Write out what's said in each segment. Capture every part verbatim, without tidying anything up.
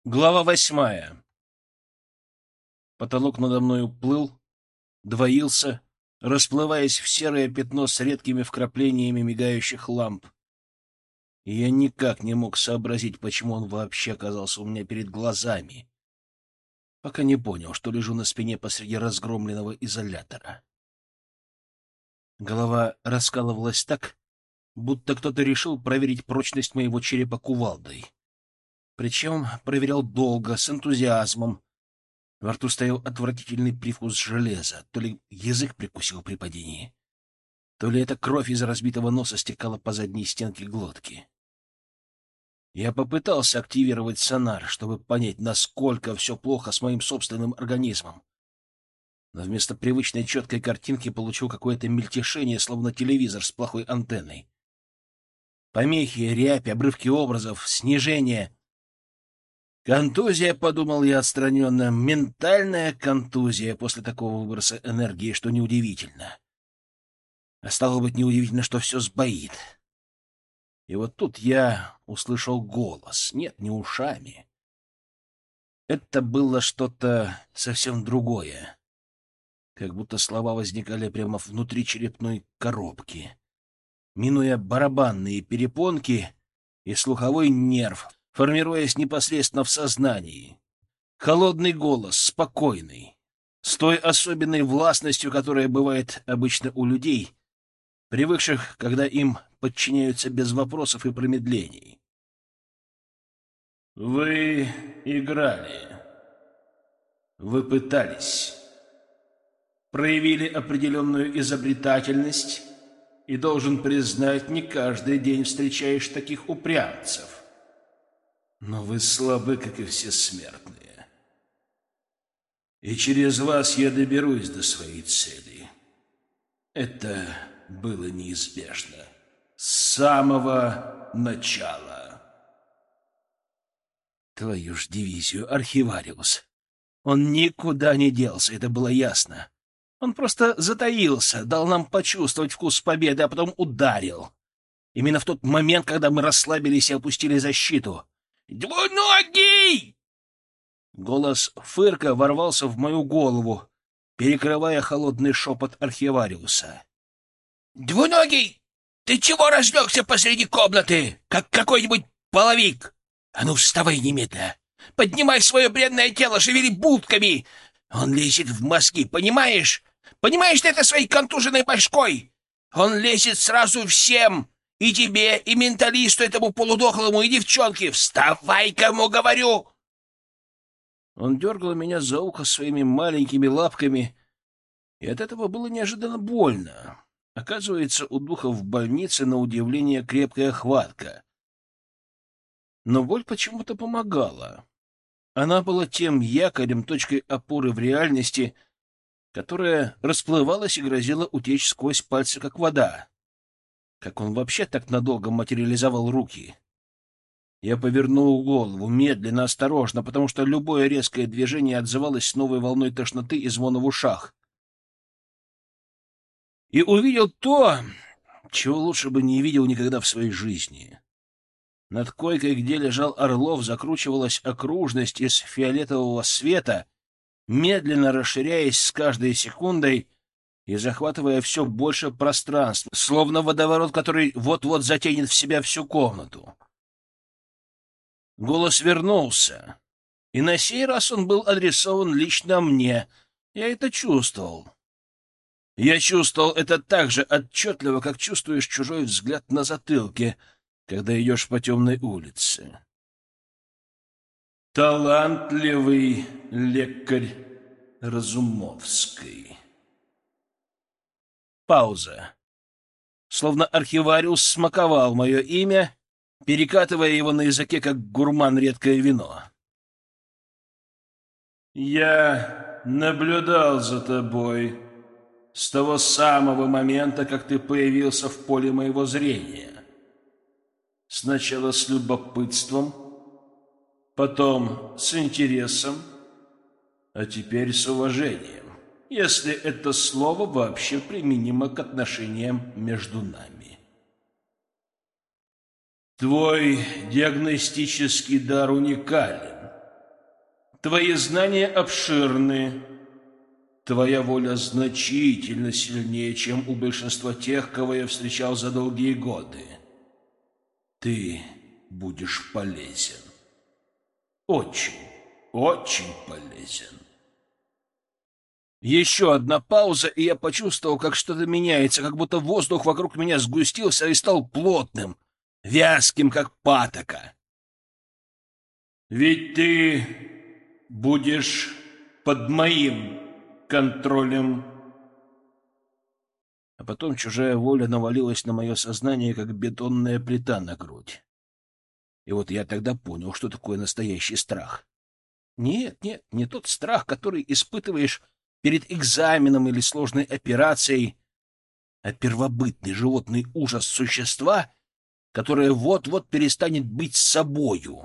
Глава восьмая. Потолок надо мной уплыл, двоился, расплываясь в серое пятно с редкими вкраплениями мигающих ламп. И я никак не мог сообразить, почему он вообще оказался у меня перед глазами, пока не понял, что лежу на спине посреди разгромленного изолятора. Голова раскалывалась так, будто кто-то решил проверить прочность моего черепа кувалдой. Причем проверял долго, с энтузиазмом. Во рту стоял отвратительный привкус железа. То ли язык прикусил при падении, то ли эта кровь из разбитого носа стекала по задней стенке глотки. Я попытался активировать сонар, чтобы понять, насколько все плохо с моим собственным организмом. Но вместо привычной четкой картинки получил какое-то мельтешение, словно телевизор с плохой антенной. Помехи, рябь, обрывки образов, снижение. Контузия, — подумал я отстраненно, — ментальная контузия после такого выброса энергии, что неудивительно. А стало быть, неудивительно, что все сбоит. И вот тут я услышал голос. Нет, не ушами. Это было что-то совсем другое. Как будто слова возникали прямо внутри черепной коробки, минуя барабанные перепонки и слуховой нерв, формируясь непосредственно в сознании. Холодный голос, спокойный, с той особенной властностью, которая бывает обычно у людей, привыкших, когда им подчиняются без вопросов и промедлений. Вы играли. Вы пытались. Проявили определенную изобретательность, и, должен признать, не каждый день встречаешь таких упрямцев. Но вы слабы, как и все смертные. И через вас я доберусь до своей цели. Это было неизбежно. С самого начала. Твою ж дивизию, архивариус. Он никуда не делся, это было ясно. Он просто затаился, дал нам почувствовать вкус победы, а потом ударил. Именно в тот момент, когда мы расслабились и опустили защиту. «Двуногий!» Голос Фырка ворвался в мою голову, перекрывая холодный шепот архивариуса. «Двуногий! Ты чего разлегся посреди комнаты, как какой-нибудь половик? А ну, вставай немедля! Поднимай свое бренное тело, шевели будками! Он лезет в мозги, понимаешь? Понимаешь ты это своей контуженной башкой? Он лезет сразу всем! И тебе, и менталисту этому полудохлому, и девчонке! Вставай, кому говорю!» Он дергал меня за ухо своими маленькими лапками, и от этого было неожиданно больно. Оказывается, у духа в больнице, на удивление, крепкая хватка. Но боль почему-то помогала. Она была тем якорем, точкой опоры в реальности, которая расплывалась и грозила утечь сквозь пальцы, как вода. Как он вообще так надолго материализовал руки? Я повернул голову, медленно, осторожно, потому что любое резкое движение отзывалось новой волной тошноты и звона в ушах. И увидел то, чего лучше бы не видел никогда в своей жизни. Над койкой, где лежал Орлов, закручивалась окружность из фиолетового света, медленно расширяясь с каждой секундой и захватывая все больше пространства, словно водоворот, который вот-вот затянет в себя всю комнату. Голос вернулся, и на сей раз он был адресован лично мне. Я это чувствовал. Я чувствовал это так же отчетливо, как чувствуешь чужой взгляд на затылке, когда идешь по темной улице. Талантливый лекарь Разумовский. Пауза. Словно архивариус смаковал мое имя, перекатывая его на языке, как гурман редкое вино. «Я наблюдал за тобой с того самого момента, как ты появился в поле моего зрения. Сначала с любопытством, потом с интересом, а теперь с уважением, если это слово вообще применимо к отношениям между нами. Твой диагностический дар уникален, Твои знания обширны. Твоя воля значительно сильнее, чем у большинства тех, кого я встречал за долгие годы. Ты будешь полезен. Очень, очень полезен. Еще одна пауза, и я почувствовал, как что-то меняется, как будто воздух вокруг меня сгустился и стал плотным, вязким, как патока. Ведь ты будешь под моим контролем. А потом чужая воля навалилась на мое сознание, как бетонная плита на грудь. И вот я тогда понял, что такое настоящий страх. Нет, нет, не тот страх, который испытываешь перед экзаменом или сложной операцией, а первобытный животный ужас существа, которое вот-вот перестанет быть собою.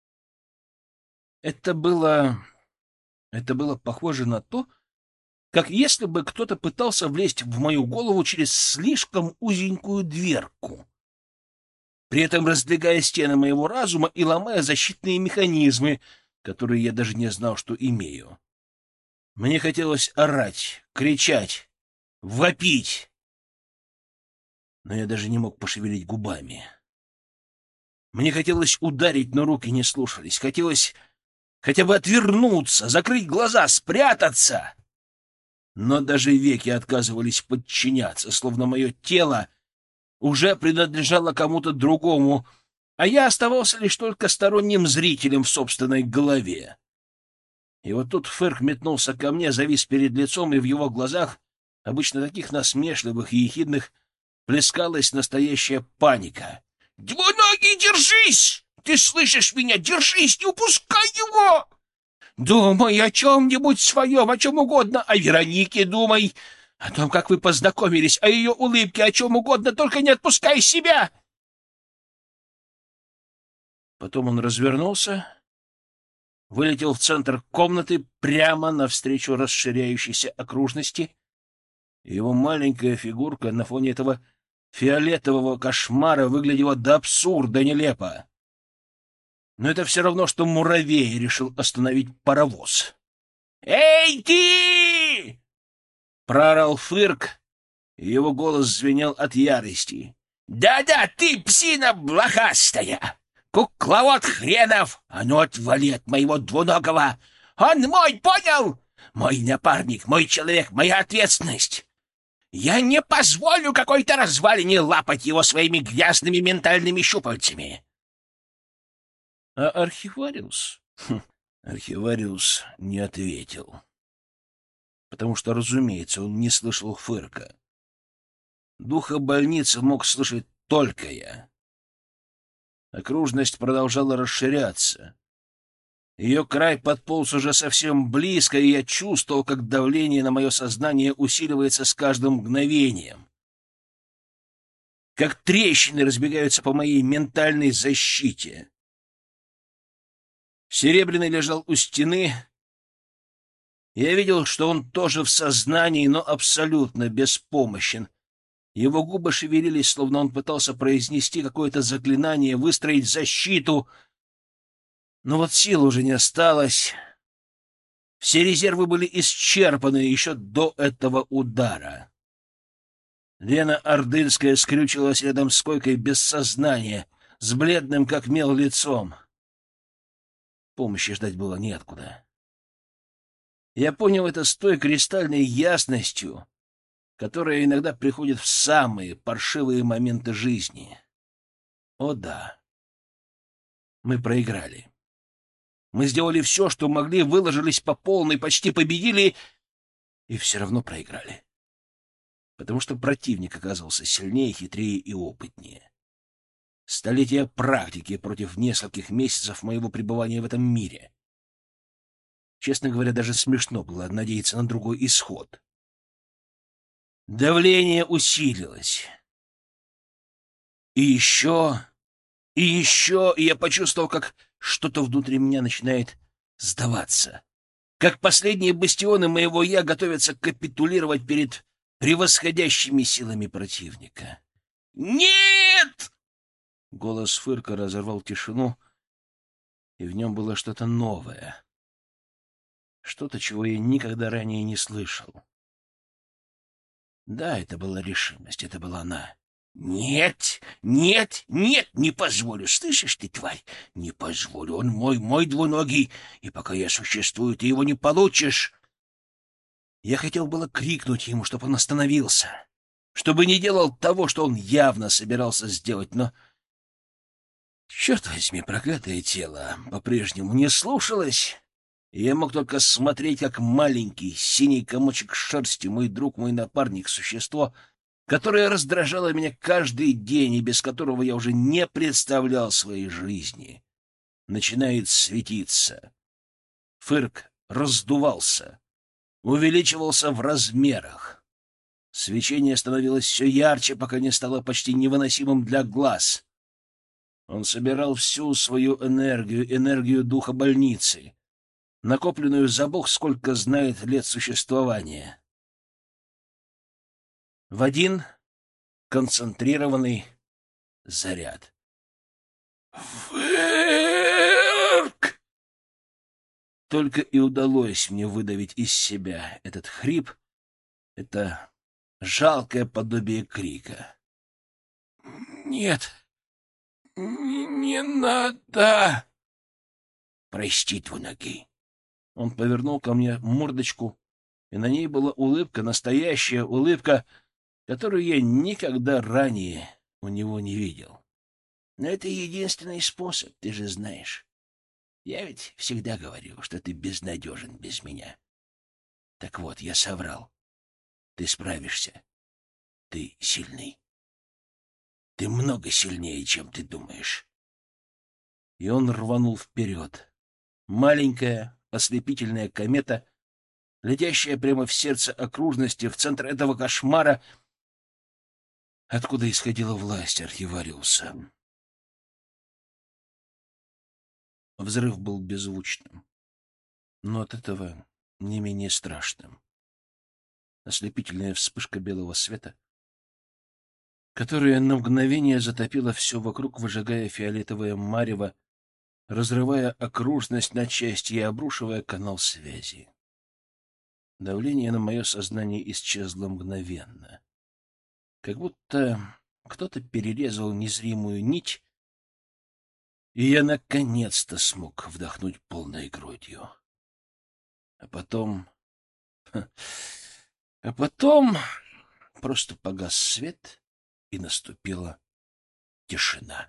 Это было... Это было похоже на то, как если бы кто-то пытался влезть в мою голову через слишком узенькую дверку, при этом раздвигая стены моего разума и ломая защитные механизмы, которые я даже не знал, что имею. Мне хотелось орать, кричать, вопить, но я даже не мог пошевелить губами. Мне хотелось ударить, но руки не слушались. Хотелось хотя бы отвернуться, закрыть глаза, спрятаться. Но даже веки отказывались подчиняться, словно мое тело уже принадлежало кому-то другому, а я оставался лишь только сторонним зрителем в собственной голове. И вот тут Фырк метнулся ко мне, завис перед лицом, и в его глазах, обычно таких насмешливых и ехидных, плескалась настоящая паника. «Двуногий, держись! Ты слышишь меня? Держись! Не упускай его! Думай о чем-нибудь своем, о чем угодно, о Веронике думай, о том, как вы познакомились, о ее улыбке, о чем угодно, только не отпускай себя!» Потом он развернулся, вылетел в центр комнаты прямо навстречу расширяющейся окружности, и его маленькая фигурка на фоне этого фиолетового кошмара выглядела до абсурда нелепо. Но это все равно, что муравей решил остановить паровоз. «Эй, ты!» — проорал Фырк, и его голос звенел от ярости. «Да-да, ты, псина блохастая! Кукловод хренов! А ну отвали от моего двуногого! Он мой, понял? Мой напарник, мой человек, моя ответственность! Я не позволю какой-то развалине лапать его своими грязными ментальными щупальцами!» А архивариус? Хм, архивариус не ответил. Потому что, разумеется, он не слышал Фырка. Духа больницы мог слышать только я. Окружность продолжала расширяться. Ее край подполз уже совсем близко, и я чувствовал, как давление на мое сознание усиливается с каждым мгновением. Как трещины разбегаются по моей ментальной защите. Серебряный лежал у стены. Я видел, что он тоже в сознании, но абсолютно беспомощен. Его губы шевелились, словно он пытался произнести какое-то заклинание, выстроить защиту. Но вот сил уже не осталось. Все резервы были исчерпаны еще до этого удара. Лена Ордынская скрючилась рядом с койкой без сознания, с бледным, как мел, лицом. Помощи ждать было неоткуда. Я понял это с той кристальной ясностью, которая иногда приходит в самые паршивые моменты жизни. О да, мы проиграли. Мы сделали все, что могли, выложились по полной, почти победили, и все равно проиграли. Потому что противник оказался сильнее, хитрее и опытнее. Столетия практики против нескольких месяцев моего пребывания в этом мире. Честно говоря, даже смешно было надеяться на другой исход. Давление усилилось. И еще, и еще, и я почувствовал, как что-то внутри меня начинает сдаваться. Как последние бастионы моего «я» готовятся капитулировать перед превосходящими силами противника. «Нет!» Голос Фырка разорвал тишину, и в нем было что-то новое. Что-то, чего я никогда ранее не слышал. Да, это была решимость, это была она. «Нет, нет, нет, не позволю, слышишь ты, тварь? Не позволю, он мой, мой двуногий, и пока я существую, ты его не получишь!» Я хотел было крикнуть ему, чтобы он остановился, чтобы не делал того, что он явно собирался сделать, но... Черт возьми, проклятое тело по-прежнему не слушалось, и я мог только смотреть, как маленький синий комочек шерсти, мой друг, мой напарник, существо, которое раздражало меня каждый день и без которого я уже не представлял своей жизни, начинает светиться. Фырк раздувался, увеличивался в размерах. Свечение становилось все ярче, пока не стало почти невыносимым для глаз. Он собирал всю свою энергию, энергию духа больницы, накопленную за бог сколько знает лет существования, в один концентрированный заряд. «Фырк!» Только и удалось мне выдавить из себя этот хрип, это жалкое подобие крика. «Нет, не надо!» «Прости, двуногий!» Он повернул ко мне мордочку, и на ней была улыбка, настоящая улыбка, которую я никогда ранее у него не видел. Но это единственный способ, ты же знаешь. Я ведь всегда говорил, что ты безнадежен без меня. Так вот, я соврал. Ты справишься. Ты сильный. Ты много сильнее, чем ты думаешь. И он рванул вперед. Маленькая ослепительная комета, летящая прямо в сердце окружности, в центр этого кошмара, откуда исходила власть архивариуса. Взрыв был беззвучным, но от этого не менее страшным. Ослепительная вспышка белого света, которая на мгновение затопила все вокруг, выжигая фиолетовое марево, разрывая окружность на части и обрушивая канал связи. Давление на мое сознание исчезло мгновенно, как будто кто-то перерезал незримую нить, и я наконец-то смог вдохнуть полной грудью. А потом... А потом просто погас свет, и наступила тишина.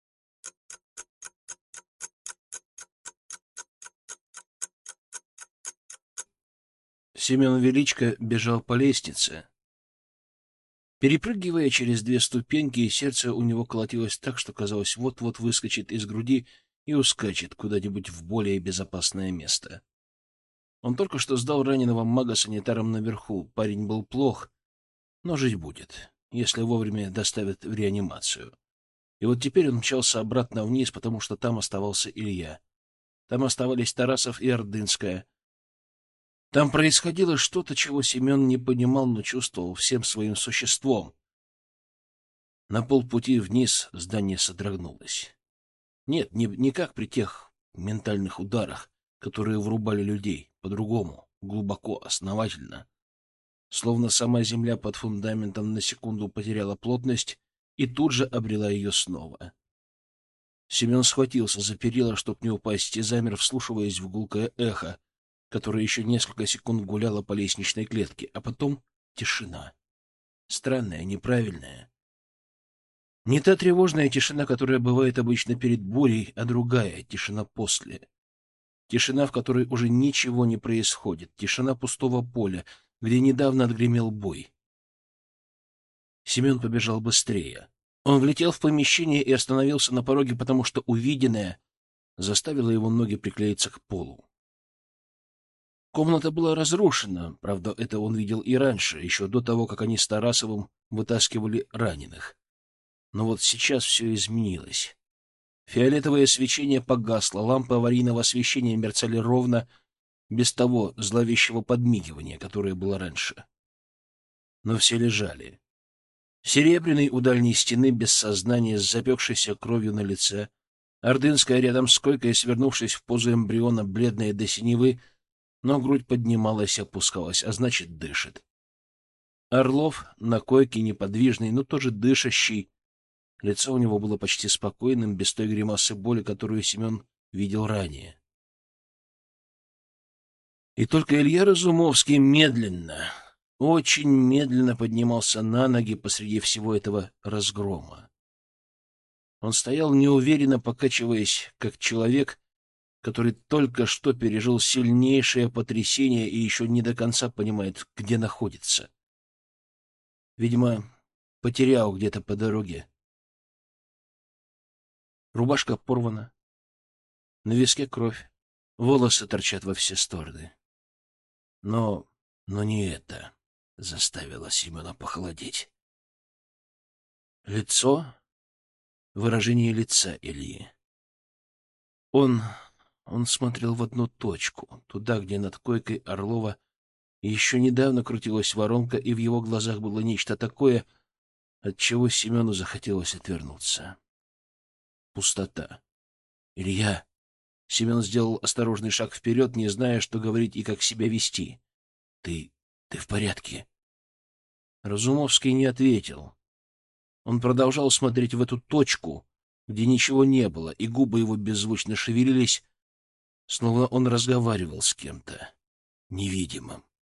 Семен Величко бежал по лестнице. Перепрыгивая через две ступеньки, и сердце у него колотилось так, что казалось, вот-вот выскочит из груди и ускачет куда-нибудь в более безопасное место. Он только что сдал раненого мага санитарам наверху. Парень был плох, но жить будет, если вовремя доставят в реанимацию. И вот теперь он мчался обратно вниз, потому что там оставался Илья. Там оставались Тарасов и Ордынская. Там происходило что-то, чего Семен не понимал, но чувствовал всем своим существом. На полпути вниз здание содрогнулось. Нет, не, не как при тех ментальных ударах, которые врубали людей, по-другому, глубоко, основательно. Словно сама земля под фундаментом на секунду потеряла плотность и тут же обрела ее снова. Семен схватился за перила, чтоб не упасть, и замер, вслушиваясь в гулкое эхо, которое еще несколько секунд гуляло по лестничной клетке, а потом тишина. Странная, неправильная. Не та тревожная тишина, которая бывает обычно перед бурей, а другая, тишина после. Тишина, в которой уже ничего не происходит, тишина пустого поля, где недавно отгремел бой. Семен побежал быстрее. Он влетел в помещение и остановился на пороге, потому что увиденное заставило его ноги приклеиться к полу. Комната была разрушена, правда, это он видел и раньше, еще до того, как они с Тарасовым вытаскивали раненых. Но вот сейчас все изменилось. Фиолетовое свечение погасло, лампы аварийного освещения мерцали ровно, без того зловещего подмигивания, которое было раньше. Но все лежали. Серебряный у дальней стены, без сознания, с запекшейся кровью на лице. Ордынская рядом с койкой, свернувшись в позу эмбриона, бледная до синевы, но грудь поднималась и опускалась, а значит, дышит. Орлов на койке неподвижный, но тоже дышащий. Лицо у него было почти спокойным, без той гримасы боли, которую Семен видел ранее. И только Илья Разумовский медленно, очень медленно поднимался на ноги посреди всего этого разгрома. Он стоял неуверенно, покачиваясь, как человек, который только что пережил сильнейшее потрясение и еще не до конца понимает, где находится. Видимо, потерял где-то по дороге. Рубашка порвана, на виске кровь, волосы торчат во все стороны. Но, но не это заставило Семена похолодеть. Лицо, выражение лица Ильи. Он, он смотрел в одну точку, туда, где над койкой Орлова еще недавно крутилась воронка, и в его глазах было нечто такое, от чего Семену захотелось отвернуться. Пустота. «Илья!» Семен сделал осторожный шаг вперед, не зная, что говорить и как себя вести. «Ты... ты в порядке?» Разумовский не ответил. Он продолжал смотреть в эту точку, где ничего не было, и губы его беззвучно шевелились, словно он разговаривал с кем-то невидимым.